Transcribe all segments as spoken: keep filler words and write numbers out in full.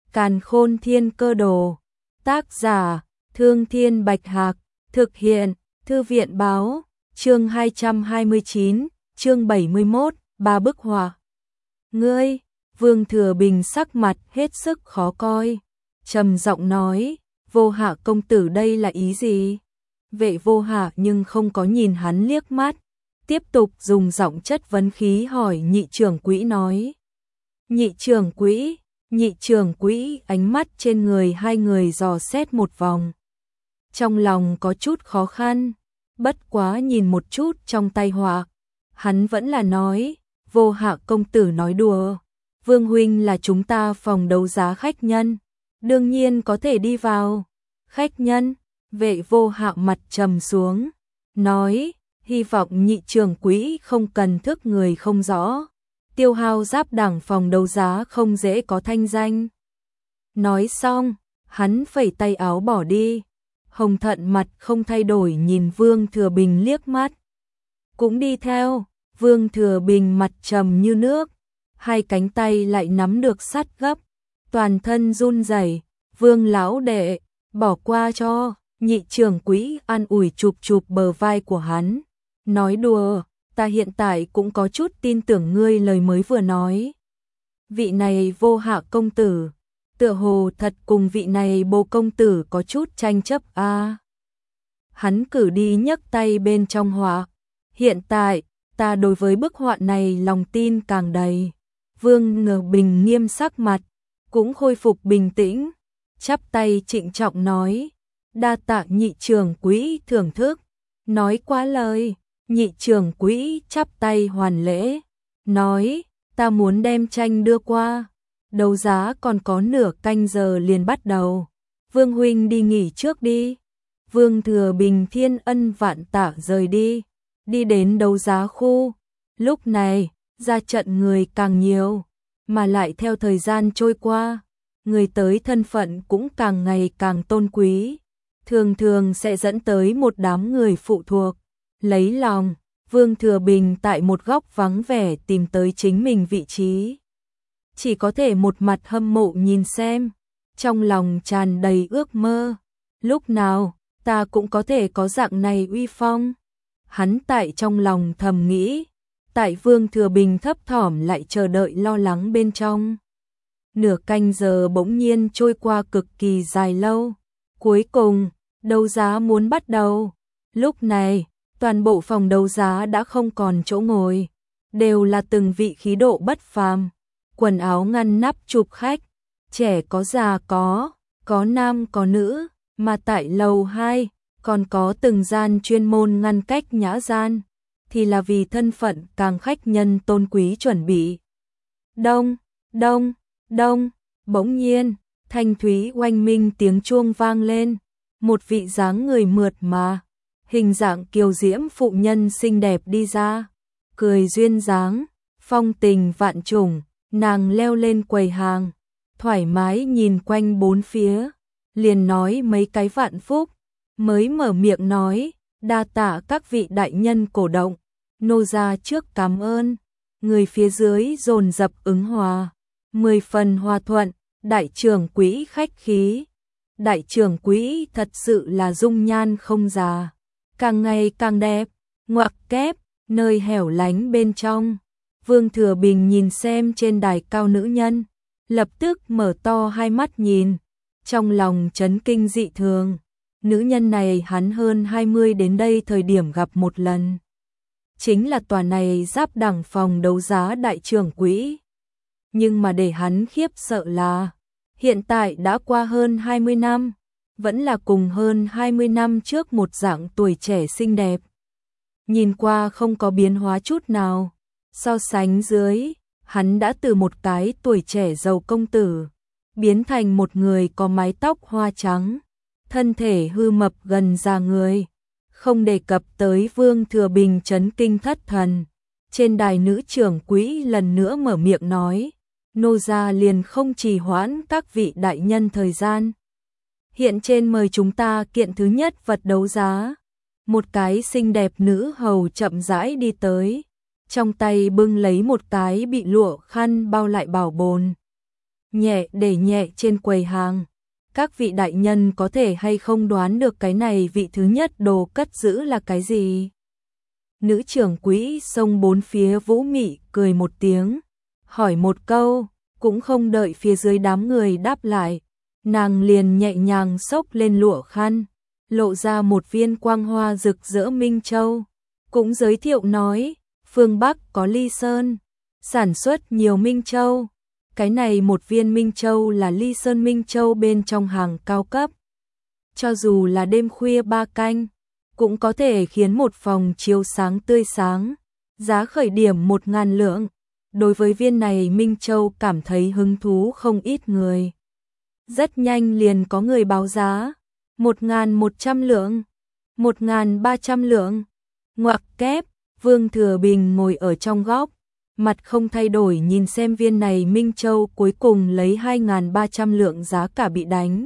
Càn Khôn Thiên Cơ Đồ. Tác giả: Thương Thiên Bạch Hạc. Thực hiện: Thư viện báo. Chương hai trăm hai mươi chín, chương bảy mươi mốt, ba bức họa. Ngươi, Vương Thừa Bình sắc mặt hết sức khó coi, trầm giọng nói, Vô Hạ công tử đây là ý gì? Vệ Vô Hạ nhưng không có nhìn hắn liếc mắt, tiếp tục dùng giọng chất vấn khí hỏi Nhị trưởng quỹ nói. Nhị trưởng quỹ, nhị trưởng quỹ, ánh mắt trên người hai người dò xét một vòng. Trong lòng có chút khó khăn, bất quá nhìn một chút trong tay họa, hắn vẫn là nói, Vô Hạ công tử nói đùa, Vương huynh là chúng ta phòng đấu giá khách nhân, đương nhiên có thể đi vào. Khách nhân? Vệ Vô Hạ mặt trầm xuống, nói, hy vọng nhị trưởng quỹ không cần thức người không rõ, tiêu hao giáp đẳng phòng đấu giá không dễ có thanh danh. Nói xong, hắn phẩy tay áo bỏ đi. Hồng Thận mặt không thay đổi nhìn Vương Thừa Bình liếc mắt, cũng đi theo. Vương Thừa Bình mặt trầm như nước, hai cánh tay lại nắm được sắt gấp, toàn thân run rẩy. Vương lão đệ, bỏ qua cho. Nhị trưởng quỹ an ủi chụp chụp bờ vai của hắn, nói đùa, ta hiện tại cũng có chút tin tưởng ngươi lời mới vừa nói. Vị này Vô Hạ công tử, tựa hồ thật cùng vị này Bồ công tử có chút tranh chấp a. À, hắn cử đi nhấc tay bên trong họa, hiện tại ta đối với bức họa này lòng tin càng đầy. Vương Ngờ Bình nghiêm sắc mặt, cũng khôi phục bình tĩnh, chắp tay trịnh trọng nói, đa tạ nhị trưởng quỹ thưởng thức. Nói quá lời, nhị trưởng quỹ chắp tay hoàn lễ, nói, ta muốn đem tranh đưa qua, đấu giá còn có nửa canh giờ liền bắt đầu, Vương huynh đi nghỉ trước đi. Vương Thừa Bình thiên ân vạn tạ rời đi, đi đến đấu giá khu. Lúc này, ra trận người càng nhiều, mà lại theo thời gian trôi qua, người tới thân phận cũng càng ngày càng tôn quý, thường thường sẽ dẫn tới một đám người phụ thuộc, lấy lòng. Vương Thừa Bình tại một góc vắng vẻ tìm tới chính mình vị trí, chỉ có thể một mặt hâm mộ nhìn xem, trong lòng tràn đầy ước mơ, lúc nào ta cũng có thể có dạng này uy phong. Hắn tại trong lòng thầm nghĩ, tại Vương Thừa Bình thấp thỏm lại chờ đợi lo lắng bên trong. Nửa canh giờ bỗng nhiên trôi qua cực kỳ dài lâu, cuối cùng, đấu giá muốn bắt đầu. Lúc này, toàn bộ phòng đấu giá đã không còn chỗ ngồi, đều là từng vị khí độ bất phàm, quần áo ngăn nắp chụp khách, trẻ có già có, có nam có nữ, mà tại lầu hai còn có từng gian chuyên môn ngăn cách nhã gian, thì là vì thân phận càng khách nhân tôn quý chuẩn bị. Đông, đông, đông, bỗng nhiên, thanh thúy oanh minh tiếng chuông vang lên, một vị dáng người mượt mà, hình dạng kiều diễm phụ nhân xinh đẹp đi ra, cười duyên dáng, phong tình vạn trùng, nàng leo lên quầy hàng, thoải mái nhìn quanh bốn phía, liền nói mấy cái vạn phúc, mới mở miệng nói, đa tạ các vị đại nhân cổ động, nô gia trước cảm ơn. Người phía dưới dồn dập ứng hòa, mười phần hòa thuận. Đại trưởng quỹ khách khí, đại trưởng quỹ thật sự là dung nhan không già, càng ngày càng đẹp. Ngoặc kép, nơi hẻo lánh bên trong, Vương Thừa Bình nhìn xem trên đài cao nữ nhân, lập tức mở to hai mắt nhìn, trong lòng chấn kinh dị thường. Nữ nhân này hắn hơn hai mươi đến đây thời điểm gặp một lần, chính là tòa này giáp đẳng phòng đấu giá đại trưởng quỹ. Nhưng mà để hắn khiếp sợ là, hiện tại đã qua hơn hai mươi năm, vẫn là cùng hơn hai mươi năm trước một dạng tuổi trẻ xinh đẹp. Nhìn qua không có biến hóa chút nào, so sánh dưới, hắn đã từ một cái tuổi trẻ giàu công tử, biến thành một người có mái tóc hoa trắng, thân thể hư mập gần già người. Không đề cập tới Vương Thừa Bình chấn kinh thất thần, trên đài nữ trưởng quỹ lần nữa mở miệng nói, nô gia liền không trì hoãn các vị đại nhân thời gian. Hiện trên mời chúng ta kiện thứ nhất vật đấu giá. Một cái xinh đẹp nữ hầu chậm rãi đi tới, trong tay bưng lấy một cái bị lụa khăn bao lại bảo bồn. nhẹ để nhẹ trên quầy hàng. Các vị đại nhân có thể hay không đoán được cái này vị thứ nhất đồ cất giữ là cái gì? Nữ trưởng quỹ xông bốn phía Vũ Mị cười một tiếng, hỏi một câu, cũng không đợi phía dưới đám người đáp lại. Nàng liền nhẹ nhàng xốc lên lụa khăn, lộ ra một viên quang hoa rực rỡ Minh Châu. Cũng giới thiệu nói, phương Bắc có Ly Sơn, sản xuất nhiều Minh Châu. Cái này một viên Minh Châu là Ly Sơn Minh Châu bên trong hàng cao cấp. Cho dù là đêm khuya ba canh, cũng có thể khiến một phòng chiếu sáng tươi sáng. Giá khởi điểm một ngàn lượng. Đối với viên này Minh Châu cảm thấy hứng thú không ít người. Rất nhanh liền có người báo giá. Một ngàn một trăm lượng. Một ngàn ba trăm lượng. Ngoặc kép, Vương Thừa Bình ngồi ở trong góc. Mặt không thay đổi nhìn xem viên này Minh Châu cuối cùng lấy hai ngàn ba trăm lượng giá cả bị đánh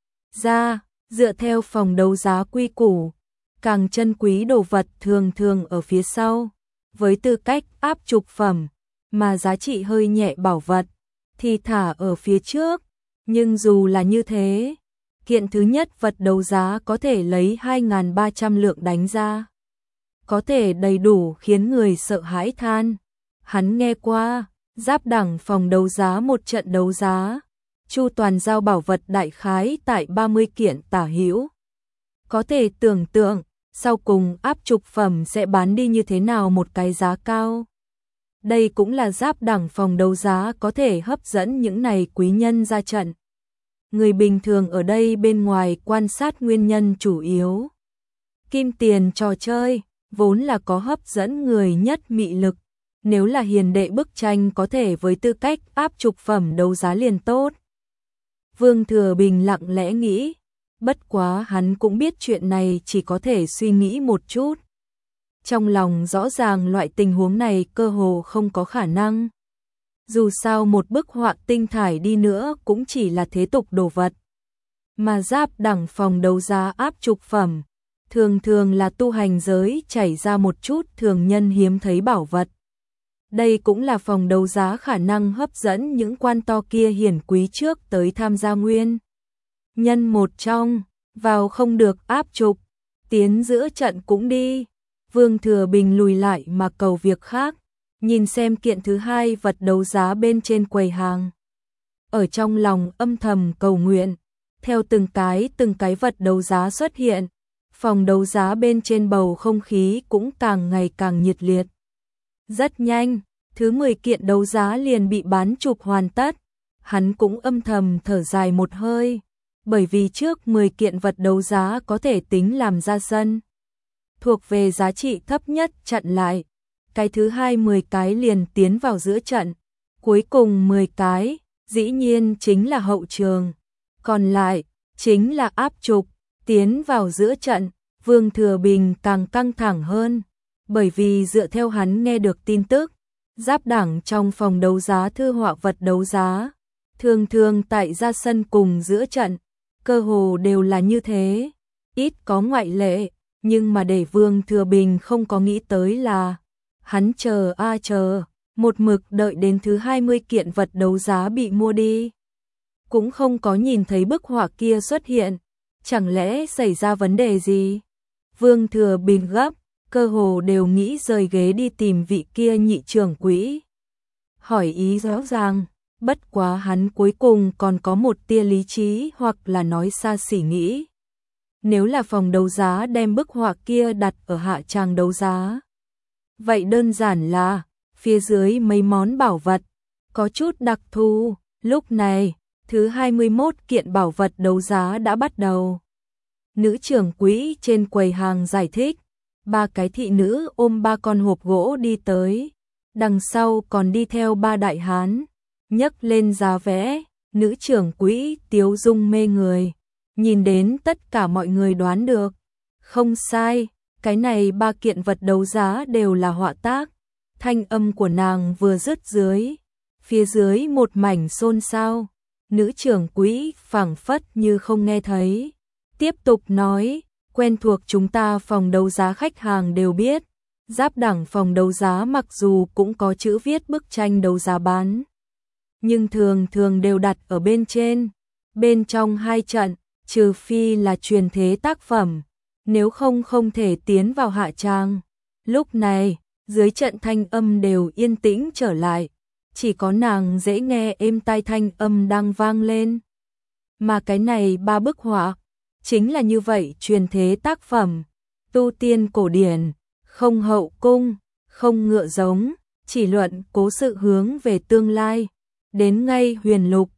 ra, dựa theo phòng đấu giá quy củ, càng chân quý đồ vật thường thường ở phía sau, với tư cách áp trục phẩm, mà giá trị hơi nhẹ bảo vật thì thả ở phía trước, nhưng dù là như thế, kiện thứ nhất vật đấu giá có thể lấy hai ngàn ba trăm lượng đánh ra, có thể đầy đủ khiến người sợ hãi than. Hắn nghe qua, giáp đẳng phòng đấu giá một trận đấu giá, chu toàn giao bảo vật đại khái tại ba mươi kiện tả hữu. Có thể tưởng tượng, sau cùng áp trục phẩm sẽ bán đi như thế nào một cái giá cao. Đây cũng là giáp đẳng phòng đấu giá có thể hấp dẫn những này quý nhân ra trận. Người bình thường ở đây bên ngoài quan sát nguyên nhân chủ yếu. Kim tiền trò chơi, vốn là có hấp dẫn người nhất mị lực. Nếu là hiền đệ bức tranh có thể với tư cách áp trục phẩm đấu giá liền tốt. Vương Thừa Bình lặng lẽ nghĩ, bất quá hắn cũng biết chuyện này chỉ có thể suy nghĩ một chút. Trong lòng rõ ràng loại tình huống này cơ hồ không có khả năng. Dù sao một bức họa tinh thải đi nữa cũng chỉ là thế tục đồ vật. Mà giáp đẳng phòng đấu giá áp trục phẩm, thường thường là tu hành giới chảy ra một chút thường nhân hiếm thấy bảo vật. Đây cũng là phòng đấu giá khả năng hấp dẫn những quan to kia hiển quý trước tới tham gia nguyên. Nhân một trong, vào không được áp trục, tiến giữa trận cũng đi. Vương Thừa Bình lùi lại mà cầu việc khác, nhìn xem kiện thứ hai vật đấu giá bên trên quầy hàng. Ở trong lòng âm thầm cầu nguyện, theo từng cái từng cái vật đấu giá xuất hiện, phòng đấu giá bên trên bầu không khí cũng càng ngày càng nhiệt liệt. Rất nhanh, thứ mười kiện đấu giá liền bị bán chụp hoàn tất. Hắn cũng âm thầm thở dài một hơi, bởi vì trước mười kiện vật đấu giá có thể tính làm ra sân. Thuộc về giá trị thấp nhất chặn lại. Cái thứ hai mười cái liền tiến vào giữa trận. Cuối cùng mười cái, dĩ nhiên chính là hậu trường. Còn lại, chính là áp trục, tiến vào giữa trận. Vương Thừa Bình càng căng thẳng hơn, bởi vì dựa theo hắn nghe được tin tức, giáp đẳng trong phòng đấu giá thư họa vật đấu giá, thường thường tại ra sân cùng giữa trận, cơ hồ đều là như thế, ít có ngoại lệ, nhưng mà để Vương Thừa Bình không có nghĩ tới là, hắn chờ a à chờ, một mực đợi đến thứ hai mươi kiện vật đấu giá bị mua đi. Cũng không có nhìn thấy bức họa kia xuất hiện, chẳng lẽ xảy ra vấn đề gì? Vương Thừa Bình gấp, cơ hồ đều nghĩ rời ghế đi tìm vị kia nhị trưởng quỹ. Hỏi ý rõ ràng, bất quá hắn cuối cùng còn có một tia lý trí hoặc là nói xa xỉ nghĩ. Nếu là phòng đấu giá đem bức họa kia đặt ở hạ trang đấu giá, vậy đơn giản là phía dưới mấy món bảo vật, có chút đặc thù. Lúc này, thứ hai mươi mốt kiện bảo vật đấu giá đã bắt đầu. Nữ trưởng quỹ trên quầy hàng giải thích, ba cái thị nữ ôm ba con hộp gỗ đi tới, đằng sau còn đi theo ba đại hán, nhấc lên giá vé, nữ trưởng quỹ tiếu dung mê người, nhìn đến tất cả mọi người đoán được, không sai, cái này ba kiện vật đấu giá đều là họa tác. Thanh âm của nàng vừa dứt dưới, phía dưới một mảnh xôn xao, nữ trưởng quỹ phảng phất như không nghe thấy. Tiếp tục nói, quen thuộc chúng ta phòng đấu giá khách hàng đều biết, giáp đẳng phòng đấu giá mặc dù cũng có chữ viết bức tranh đấu giá bán nhưng thường thường đều đặt ở bên trên. Bên trong hai trận, trừ phi là truyền thế tác phẩm, nếu không không thể tiến vào hạ trang. Lúc này, dưới trận thanh âm đều yên tĩnh trở lại, chỉ có nàng dễ nghe êm tai thanh âm đang vang lên. Mà cái này ba bức họa, chính là như vậy truyền thế tác phẩm, tu tiên cổ điển, không hậu cung, không ngựa giống, chỉ luận cố sự hướng về tương lai. Đến ngay huyền lục,